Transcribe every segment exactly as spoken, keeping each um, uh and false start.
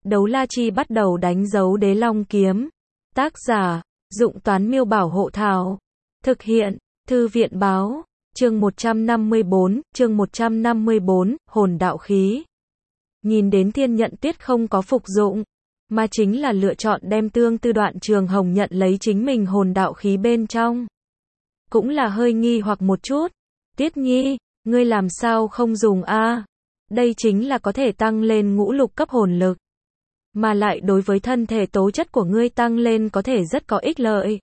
Đấu la chi bắt đầu đánh dấu đế long kiếm. Tác giả, Dụng Toán Miêu Bảo Hộ Thảo. Thực hiện, Thư viện Báo. Chương một trăm năm mươi bốn, chương một trăm năm mươi bốn, hồn đạo khí. Nhìn đến Thiên Nhận Tuyết không có phục dụng, mà chính là lựa chọn đem tương tư đoạn trường hồng nhận lấy chính mình hồn đạo khí bên trong. Cũng là hơi nghi hoặc một chút. Tuyết Nhi, ngươi làm sao không dùng a? Đây chính là có thể tăng lên ngũ lục cấp hồn lực. Mà lại đối với thân thể tố chất của ngươi tăng lên có thể rất có ích lợi.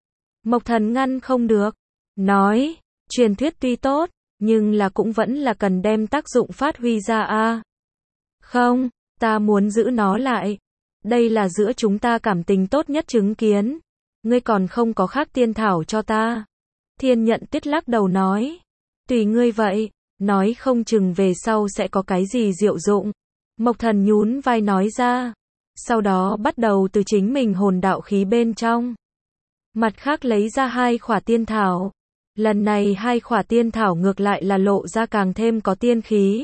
Mộc Thần ngăn không được. Nói, truyền thuyết tuy tốt, nhưng là cũng vẫn là cần đem tác dụng phát huy ra a. Không, ta muốn giữ nó lại. Đây là giữa chúng ta cảm tình tốt nhất chứng kiến. Ngươi còn không có khác tiên thảo cho ta. Thiên Nhận Tuyết lắc đầu nói. Tùy ngươi vậy, nói không chừng về sau sẽ có cái gì diệu dụng. Mộc Thần nhún vai nói ra. Sau đó bắt đầu từ chính mình hồn đạo khí bên trong. Mặt khác lấy ra hai khỏa tiên thảo. Lần này hai khỏa tiên thảo ngược lại là lộ ra càng thêm có tiên khí.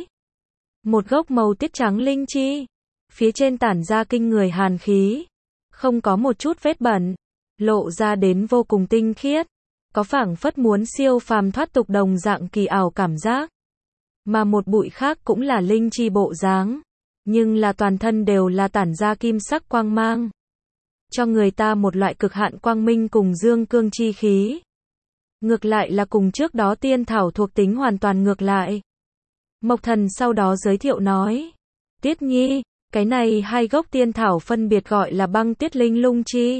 Một gốc màu tiết trắng linh chi. Phía trên tản ra kinh người hàn khí. Không có một chút vết bẩn. Lộ ra đến vô cùng tinh khiết. Có phảng phất muốn siêu phàm thoát tục đồng dạng kỳ ảo cảm giác. Mà một bụi khác cũng là linh chi bộ dáng. Nhưng là toàn thân đều là tản ra kim sắc quang mang. Cho người ta một loại cực hạn quang minh cùng dương cương chi khí. Ngược lại là cùng trước đó tiên thảo thuộc tính hoàn toàn ngược lại. Mộc Thần sau đó giới thiệu nói. Tuyết Nhi, cái này hai gốc tiên thảo phân biệt gọi là băng tuyết linh lung chi.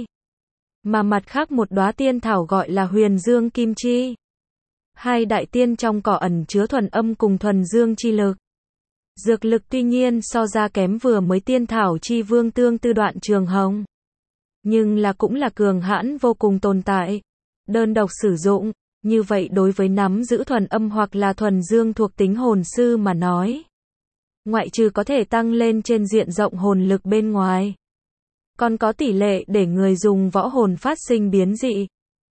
Mà mặt khác một đóa tiên thảo gọi là huyền dương kim chi. Hai đại tiên trong cỏ ẩn chứa thuần âm cùng thuần dương chi lực. Dược lực tuy nhiên so ra kém vừa mới tiên thảo chi vương tương tư đoạn trường hồng. Nhưng là cũng là cường hãn vô cùng tồn tại. Đơn độc sử dụng, như vậy đối với nắm giữ thuần âm hoặc là thuần dương thuộc tính hồn sư mà nói. Ngoại trừ có thể tăng lên trên diện rộng hồn lực bên ngoài. Còn có tỷ lệ để người dùng võ hồn phát sinh biến dị.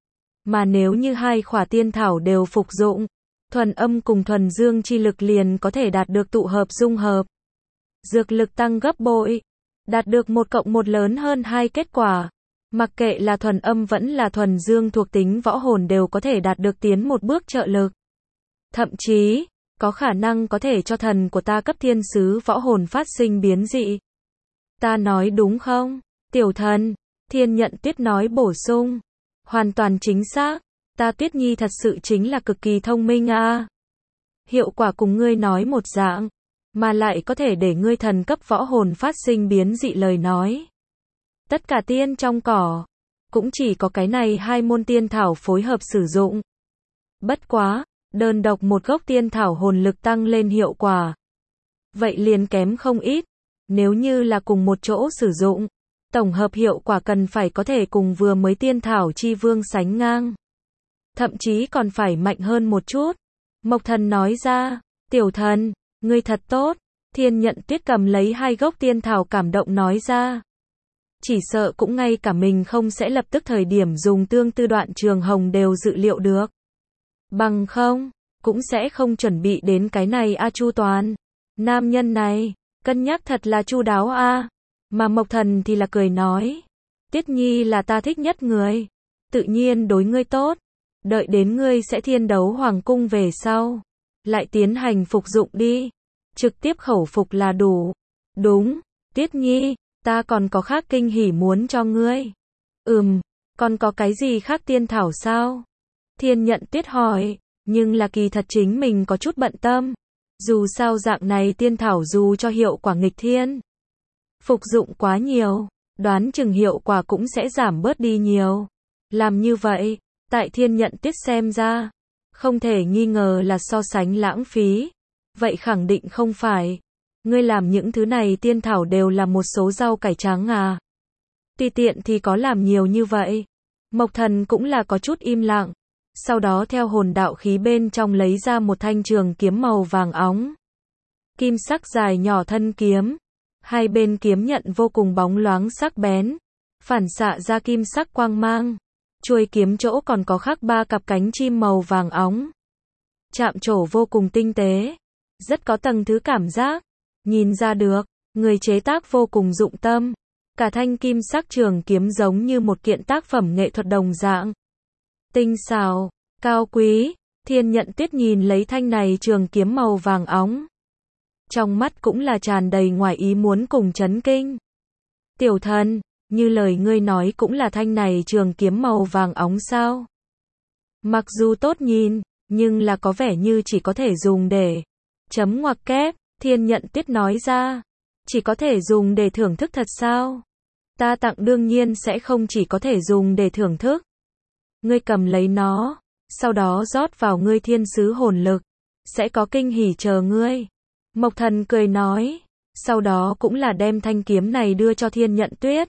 Mà nếu như hai khỏa tiên thảo đều phục dụng, thuần âm cùng thuần dương chi lực liền có thể đạt được tụ hợp dung hợp. Dược lực tăng gấp bội. Đạt được một cộng một lớn hơn hai kết quả. Mặc kệ là thuần âm vẫn là thuần dương thuộc tính võ hồn đều có thể đạt được tiến một bước trợ lực. Thậm chí, có khả năng có thể cho thần của ta cấp thiên sứ võ hồn phát sinh biến dị. Ta nói đúng không? Tiểu thần, Thiên Nhận Tuyết nói bổ sung. Hoàn toàn chính xác, ta Tuyết Nhi thật sự chính là cực kỳ thông minh a. À. Hiệu quả cùng ngươi nói một dạng, mà lại có thể để ngươi thần cấp võ hồn phát sinh biến dị lời nói. Tất cả tiên trong cỏ, cũng chỉ có cái này hai môn tiên thảo phối hợp sử dụng. Bất quá, đơn độc một gốc tiên thảo hồn lực tăng lên hiệu quả. Vậy liền kém không ít, nếu như là cùng một chỗ sử dụng. Tổng hợp hiệu quả cần phải có thể cùng vừa mới tiên thảo chi vương sánh ngang. Thậm chí còn phải mạnh hơn một chút. Mộc Thần nói ra, tiểu thần, ngươi thật tốt. Thiên Nhận Tuyết cầm lấy hai gốc tiên thảo cảm động nói ra. Chỉ sợ cũng ngay cả mình không sẽ lập tức thời điểm dùng tương tư đoạn trường hồng đều dự liệu được. Bằng không, cũng sẽ không chuẩn bị đến cái này a chu toàn. Nam nhân này, cân nhắc thật là chu đáo a. Mà Mộc Thần thì là cười nói. Tuyết Nhi là ta thích nhất người. Tự nhiên đối ngươi tốt. Đợi đến ngươi sẽ thiên đấu hoàng cung về sau. Lại tiến hành phục dụng đi. Trực tiếp khẩu phục là đủ. Đúng, Tuyết Nhi, ta còn có khác kinh hỉ muốn cho ngươi. Ừm, còn có cái gì khác tiên thảo sao? Thiên Nhận Tuyết hỏi, nhưng là kỳ thật chính mình có chút bận tâm. Dù sao dạng này tiên thảo dù cho hiệu quả nghịch thiên. Phục dụng quá nhiều, đoán chừng hiệu quả cũng sẽ giảm bớt đi nhiều. Làm như vậy, tại Thiên Nhận Tuyết xem ra, không thể nghi ngờ là so sánh lãng phí. Vậy khẳng định không phải. Ngươi làm những thứ này tiên thảo đều là một số rau cải trắng à. Tùy tiện thì có làm nhiều như vậy. Mộc Thần cũng là có chút im lặng. Sau đó theo hồn đạo khí bên trong lấy ra một thanh trường kiếm màu vàng óng. Kim sắc dài nhỏ thân kiếm. Hai bên kiếm nhận vô cùng bóng loáng sắc bén. Phản xạ ra kim sắc quang mang. Chuôi kiếm chỗ còn có khắc ba cặp cánh chim màu vàng óng. Chạm trổ vô cùng tinh tế. Rất có tầng thứ cảm giác. Nhìn ra được, Người chế tác vô cùng dụng tâm. Cả thanh kim sắc trường kiếm giống như một kiện tác phẩm nghệ thuật đồng dạng. Tinh xảo, cao quý, Thiên Nhận Tuyết nhìn lấy thanh này trường kiếm màu vàng óng. Trong mắt cũng là tràn đầy ngoài ý muốn cùng chấn kinh. Tiểu thần, như lời ngươi nói cũng là thanh này trường kiếm màu vàng óng sao? Mặc dù tốt nhìn, nhưng là có vẻ như chỉ có thể dùng để chấm ngoặc kép, Thiên Nhận Tuyết nói ra. Chỉ có thể dùng để thưởng thức thật sao? Ta tặng đương nhiên sẽ không chỉ có thể dùng để thưởng thức. Ngươi cầm lấy nó, sau đó rót vào ngươi thiên sứ hồn lực, sẽ có kinh hỉ chờ ngươi. Mộc Thần cười nói, sau đó cũng là đem thanh kiếm này đưa cho Thiên Nhận Tuyết.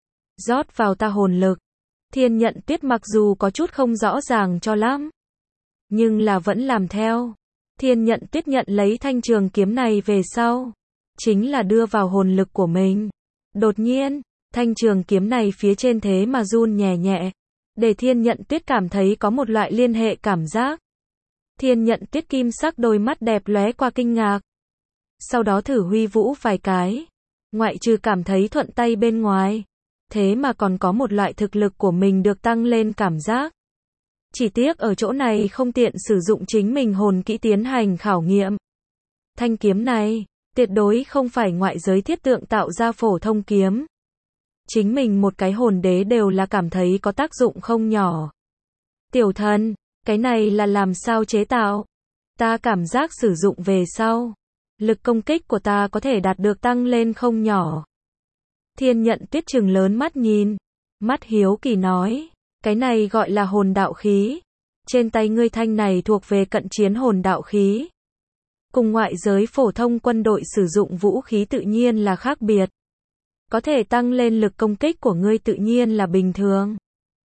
Rót vào ta hồn lực. Thiên Nhận Tuyết mặc dù có chút không rõ ràng cho lắm, nhưng là vẫn làm theo. Thiên Nhận Tuyết nhận lấy thanh trường kiếm này về sau, chính là đưa vào hồn lực của mình. Đột nhiên, thanh trường kiếm này phía trên thế mà run nhẹ nhẹ, để Thiên Nhận Tuyết cảm thấy có một loại liên hệ cảm giác. Thiên Nhận Tuyết kim sắc đôi mắt đẹp lóe qua kinh ngạc. Sau đó thử huy vũ vài cái, ngoại trừ cảm thấy thuận tay bên ngoài, thế mà còn có một loại thực lực của mình được tăng lên cảm giác. Chỉ tiếc ở chỗ này không tiện sử dụng chính mình hồn kỹ tiến hành khảo nghiệm. Thanh kiếm này, tuyệt đối không phải ngoại giới thiết tượng tạo ra phổ thông kiếm. Chính mình một cái hồn đế đều là cảm thấy có tác dụng không nhỏ. Tiểu thần, cái này là làm sao chế tạo? Ta cảm giác sử dụng về sau, lực công kích của ta có thể đạt được tăng lên không nhỏ. Thiên Nhận Tuyết trừng lớn mắt nhìn, mắt hiếu kỳ nói, cái này gọi là hồn đạo khí. Trên tay ngươi thanh này thuộc về cận chiến hồn đạo khí. Cùng ngoại giới phổ thông quân đội sử dụng vũ khí tự nhiên là khác biệt. Có thể tăng lên lực công kích của ngươi tự nhiên là bình thường.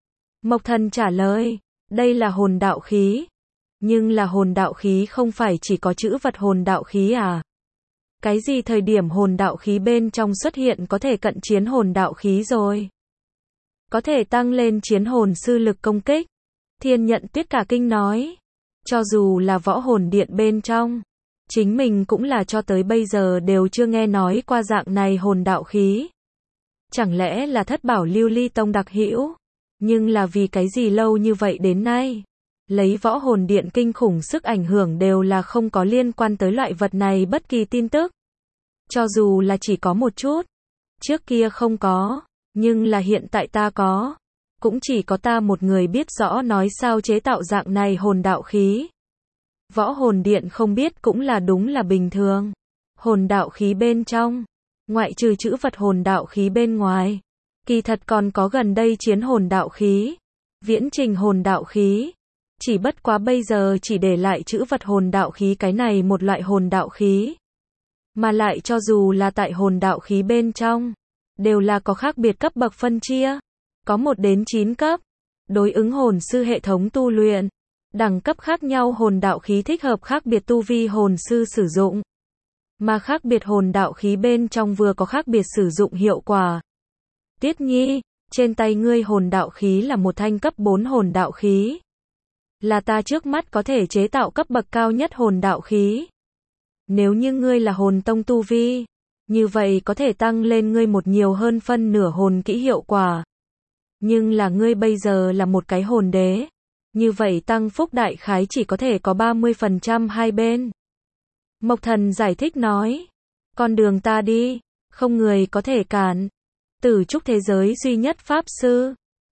Mộc Thần trả lời, đây là hồn đạo khí. Nhưng là hồn đạo khí không phải chỉ có chữ vật hồn đạo khí à? Cái gì thời điểm hồn đạo khí bên trong xuất hiện có thể cận chiến hồn đạo khí rồi? Có thể tăng lên chiến hồn sư lực công kích. Thiên Nhận Tuyết cả kinh nói. Cho dù là võ hồn điện bên trong, chính mình cũng là cho tới bây giờ đều chưa nghe nói qua dạng này hồn đạo khí. Chẳng lẽ là thất bảo lưu ly tông đặc hữu? Nhưng là vì cái gì lâu như vậy đến nay, lấy võ hồn điện kinh khủng sức ảnh hưởng đều là không có liên quan tới loại vật này bất kỳ tin tức. Cho dù là chỉ có một chút, trước kia không có, nhưng là hiện tại ta có. Cũng chỉ có ta một người biết rõ nói sao chế tạo dạng này hồn đạo khí. Võ hồn điện không biết cũng là đúng là bình thường. Hồn đạo khí bên trong, ngoại trừ chữ vật hồn đạo khí bên ngoài, kỳ thật còn có gần đây chiến hồn đạo khí, viễn trình hồn đạo khí. Chỉ bất quá bây giờ chỉ để lại chữ vật hồn đạo khí cái này một loại hồn đạo khí. Mà lại cho dù là tại hồn đạo khí bên trong, đều là có khác biệt cấp bậc phân chia. Có một đến chín cấp, đối ứng hồn sư hệ thống tu luyện. Đẳng cấp khác nhau hồn đạo khí thích hợp khác biệt tu vi hồn sư sử dụng. Mà khác biệt hồn đạo khí bên trong vừa có khác biệt sử dụng hiệu quả. Tiết Nhi, trên tay ngươi hồn đạo khí là một thanh cấp bốn hồn đạo khí. Là ta trước mắt có thể chế tạo cấp bậc cao nhất hồn đạo khí. Nếu như ngươi là hồn tông tu vi, như vậy có thể tăng lên ngươi một nhiều hơn phân nửa hồn kỹ hiệu quả. Nhưng là ngươi bây giờ là một cái hồn đế. Như vậy tăng phúc đại khái chỉ có thể có ba mươi phần trăm hai bên. Mộc Thần giải thích nói. Con đường ta đi, không người có thể cản. Tử trúc thế giới duy nhất pháp sư.